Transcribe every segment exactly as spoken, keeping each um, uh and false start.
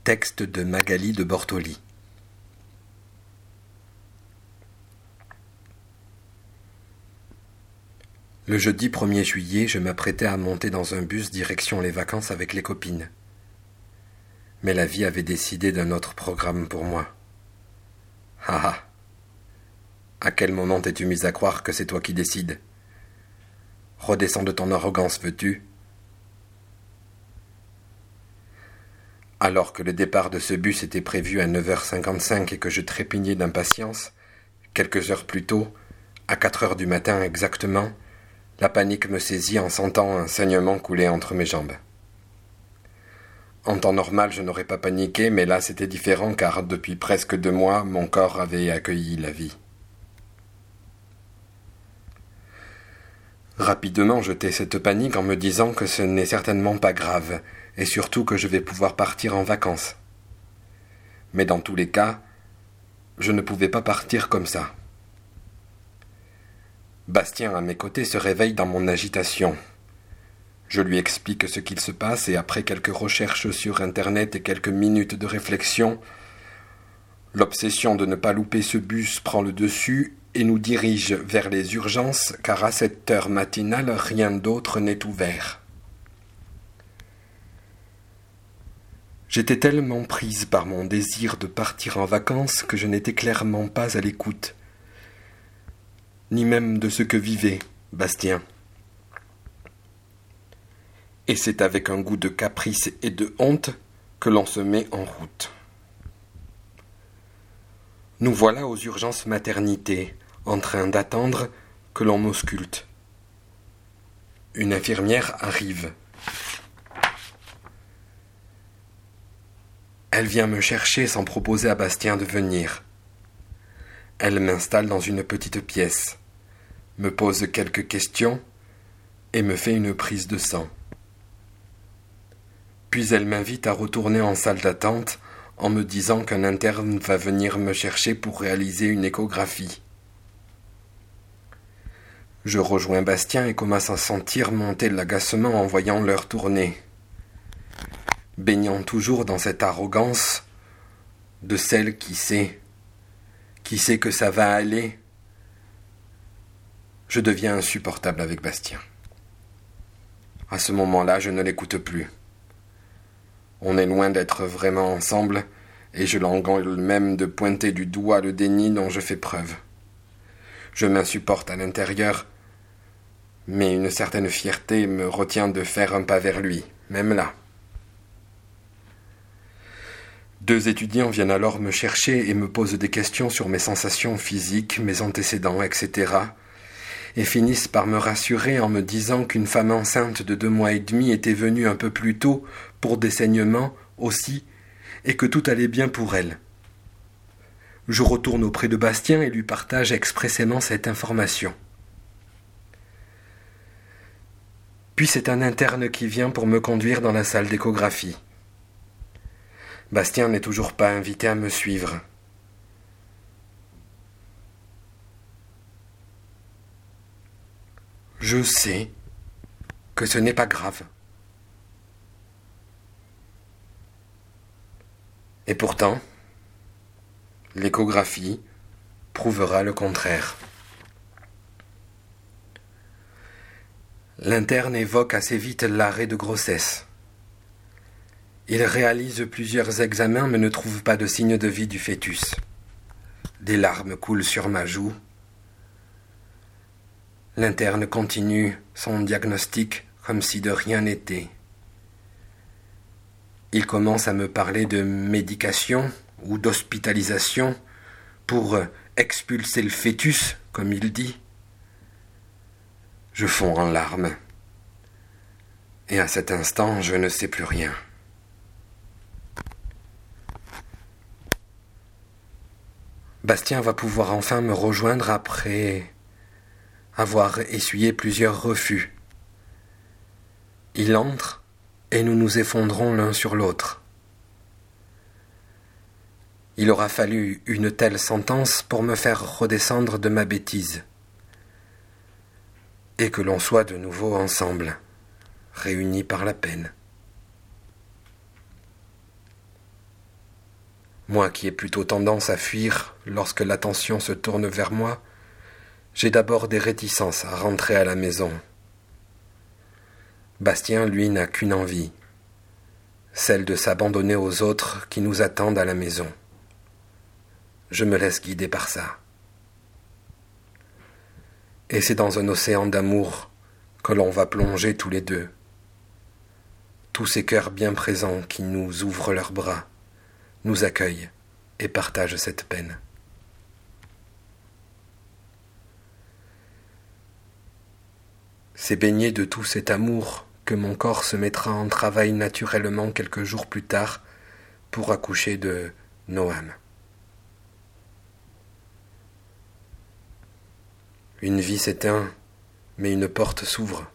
Texte de Magali de Bortoli. Le jeudi premier juillet, je m'apprêtais à monter dans un bus direction les vacances avec les copines. Mais la vie avait décidé d'un autre programme pour moi. Ah ah! À quel moment t'es-tu mise à croire que c'est toi qui décides? Redescends de ton arrogance, veux-tu? Alors que le départ de ce bus était prévu à neuf heures cinquante-cinq et que je trépignais d'impatience, quelques heures plus tôt, à quatre heures du matin exactement, la panique me saisit en sentant un saignement couler entre mes jambes. En temps normal, je n'aurais pas paniqué, mais là c'était différent car depuis presque deux mois, mon corps avait accueilli la vie. Rapidement, je tais cette panique en me disant que ce n'est certainement pas grave, et surtout que je vais pouvoir partir en vacances. Mais dans tous les cas, je ne pouvais pas partir comme ça. Bastien, à mes côtés, se réveille dans mon agitation. Je lui explique ce qu'il se passe et après quelques recherches sur Internet et quelques minutes de réflexion, l'obsession de ne pas louper ce bus prend le dessus et nous dirige vers les urgences car à cette heure matinale, rien d'autre n'est ouvert. J'étais tellement prise par mon désir de partir en vacances que je n'étais clairement pas à l'écoute, ni même de ce que vivait Bastien. Et c'est avec un goût de caprice et de honte que l'on se met en route. Nous voilà aux urgences maternité, en train d'attendre que l'on m'ausculte. Une infirmière arrive. Elle vient me chercher sans proposer à Bastien de venir. Elle m'installe dans une petite pièce, me pose quelques questions et me fait une prise de sang. Puis elle m'invite à retourner en salle d'attente en me disant qu'un interne va venir me chercher pour réaliser une échographie. Je rejoins Bastien et commence à sentir monter l'agacement en voyant l'heure tourner. Baignant toujours dans cette arrogance de celle qui sait, qui sait que ça va aller, je deviens insupportable avec Bastien. À ce moment-là, je ne l'écoute plus. On est loin d'être vraiment ensemble, et je l'engueule même de pointer du doigt le déni dont je fais preuve. Je m'insupporte à l'intérieur, mais une certaine fierté me retient de faire un pas vers lui, même là. Deux étudiants viennent alors me chercher et me posent des questions sur mes sensations physiques, mes antécédents, et cetera, et finissent par me rassurer en me disant qu'une femme enceinte de deux mois et demi était venue un peu plus tôt pour des saignements aussi, et que tout allait bien pour elle. Je retourne auprès de Bastien et lui partage expressément cette information. Puis c'est un interne qui vient pour me conduire dans la salle d'échographie. Bastien n'est toujours pas invité à me suivre. Je sais que ce n'est pas grave. Et pourtant, l'échographie prouvera le contraire. L'interne évoque assez vite l'arrêt de grossesse. Il réalise plusieurs examens mais ne trouve pas de signe de vie du fœtus. Des larmes coulent sur ma joue. L'interne continue son diagnostic comme si de rien n'était. Il commence à me parler de médication ou d'hospitalisation pour expulser le fœtus, comme il dit. Je fonds en larmes. Et à cet instant, je ne sais plus rien. Bastien va pouvoir enfin me rejoindre après avoir essuyé plusieurs refus. Il entre et nous nous effondrons l'un sur l'autre. Il aura fallu une telle sentence pour me faire redescendre de ma bêtise. Et que l'on soit de nouveau ensemble, réunis par la peine. Moi qui ai plutôt tendance à fuir lorsque l'attention se tourne vers moi, j'ai d'abord des réticences à rentrer à la maison. Bastien, lui, n'a qu'une envie, celle de s'abandonner aux autres qui nous attendent à la maison. Je me laisse guider par ça. Et c'est dans un océan d'amour que l'on va plonger tous les deux. Tous ces cœurs bien présents qui nous ouvrent leurs bras, nous accueillent et partagent cette peine. C'est baigné de tout cet amour que mon corps se mettra en travail naturellement quelques jours plus tard pour accoucher de Noam. Une vie s'éteint, mais une porte s'ouvre.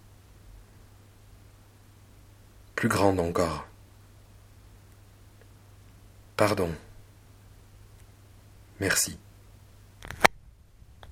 Plus grande encore. Pardon. Merci.